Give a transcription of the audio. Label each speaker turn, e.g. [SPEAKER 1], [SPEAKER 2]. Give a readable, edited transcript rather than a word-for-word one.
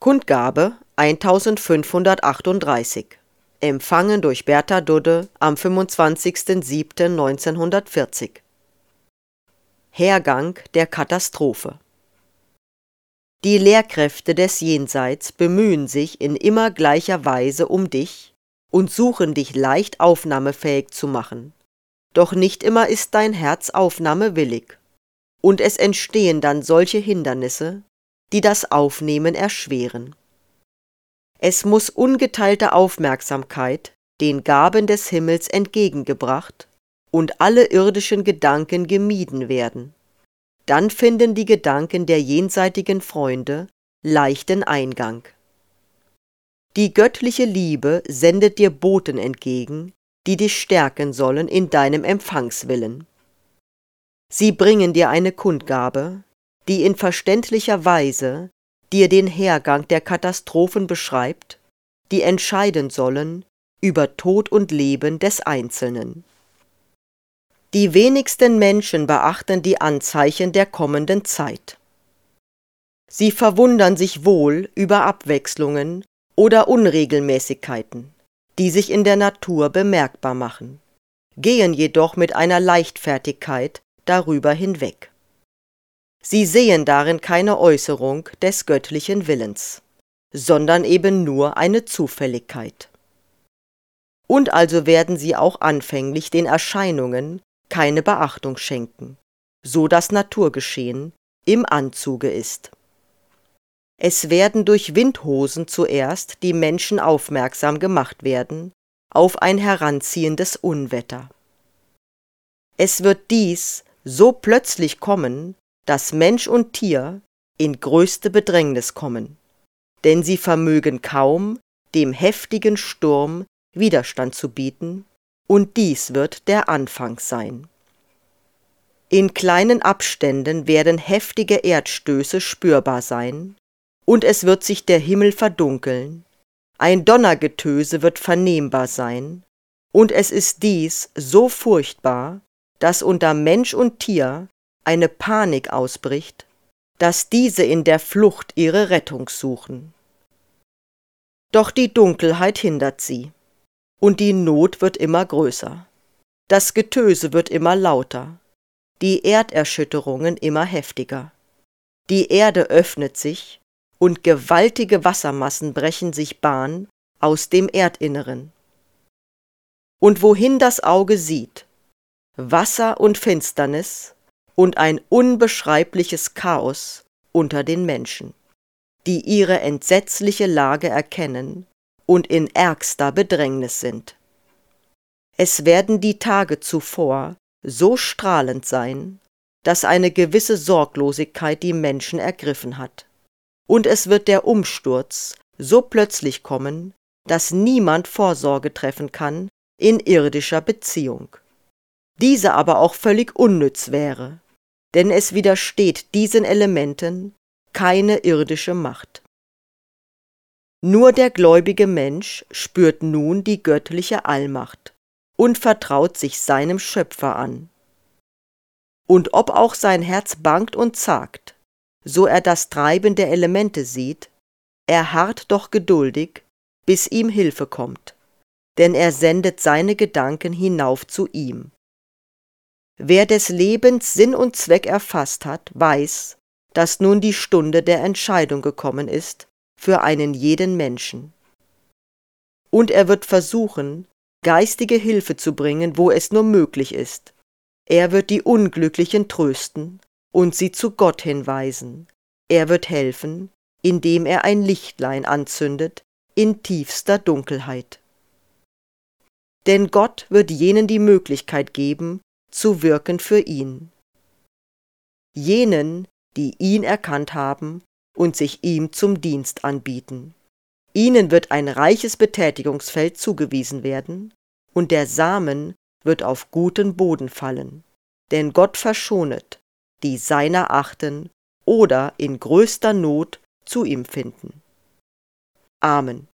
[SPEAKER 1] Kundgabe 1538. Empfangen durch Bertha Dudde am 25.07.1940. Hergang der Katastrophe. Die Lehrkräfte des Jenseits bemühen sich in immer gleicher Weise um dich und suchen dich leicht aufnahmefähig zu machen. Doch nicht immer ist dein Herz aufnahmewillig, und es entstehen dann solche Hindernisse, die das Aufnehmen erschweren. Es muss ungeteilte Aufmerksamkeit den Gaben des Himmels entgegengebracht und alle irdischen Gedanken gemieden werden. Dann finden die Gedanken der jenseitigen Freunde leichten Eingang. Die göttliche Liebe sendet dir Boten entgegen, die dich stärken sollen in deinem Empfangswillen. Sie bringen dir eine Kundgabe, die in verständlicher Weise dir den Hergang der Katastrophen beschreibt, die entscheiden sollen über Tod und Leben des Einzelnen. Die wenigsten Menschen beachten die Anzeichen der kommenden Zeit. Sie verwundern sich wohl über Abwechslungen oder Unregelmäßigkeiten, die sich in der Natur bemerkbar machen, gehen jedoch mit einer Leichtfertigkeit darüber hinweg. Sie sehen darin keine Äußerung des göttlichen Willens, sondern eben nur eine Zufälligkeit. Und also werden sie auch anfänglich den Erscheinungen keine Beachtung schenken, so das Naturgeschehen im Anzuge ist. Es werden durch Windhosen zuerst die Menschen aufmerksam gemacht werden auf ein heranziehendes Unwetter. Es wird dies so plötzlich kommen, dass Mensch und Tier in größte Bedrängnis kommen, denn sie vermögen kaum, dem heftigen Sturm Widerstand zu bieten, und dies wird der Anfang sein. In kleinen Abständen werden heftige Erdstöße spürbar sein, und es wird sich der Himmel verdunkeln, ein Donnergetöse wird vernehmbar sein, und es ist dies so furchtbar, dass unter Mensch und Tier eine Panik ausbricht, dass diese in der Flucht ihre Rettung suchen. Doch die Dunkelheit hindert sie, und die Not wird immer größer. Das Getöse wird immer lauter, die Erderschütterungen immer heftiger. Die Erde öffnet sich, und gewaltige Wassermassen brechen sich Bahn aus dem Erdinneren. Und wohin das Auge sieht, Wasser und Finsternis und ein unbeschreibliches Chaos unter den Menschen, die ihre entsetzliche Lage erkennen und in ärgster Bedrängnis sind. Es werden die Tage zuvor so strahlend sein, dass eine gewisse Sorglosigkeit die Menschen ergriffen hat, und es wird der Umsturz so plötzlich kommen, dass niemand Vorsorge treffen kann in irdischer Beziehung. Diese aber auch völlig unnütz wäre, denn es widersteht diesen Elementen keine irdische Macht. Nur der gläubige Mensch spürt nun die göttliche Allmacht und vertraut sich seinem Schöpfer an. Und ob auch sein Herz bangt und zagt, so er das Treiben der Elemente sieht, er harrt doch geduldig, bis ihm Hilfe kommt, denn er sendet seine Gedanken hinauf zu ihm. Wer des Lebens Sinn und Zweck erfasst hat, weiß, dass nun die Stunde der Entscheidung gekommen ist für einen jeden Menschen. Und er wird versuchen, geistige Hilfe zu bringen, wo es nur möglich ist. Er wird die Unglücklichen trösten und sie zu Gott hinweisen. Er wird helfen, indem er ein Lichtlein anzündet in tiefster Dunkelheit. Denn Gott wird jenen die Möglichkeit geben, zu wirken für ihn. Jenen, die ihn erkannt haben und sich ihm zum Dienst anbieten. Ihnen wird ein reiches Betätigungsfeld zugewiesen werden, und der Samen wird auf guten Boden fallen, denn Gott verschonet, die seiner achten oder in größter Not zu ihm finden. Amen.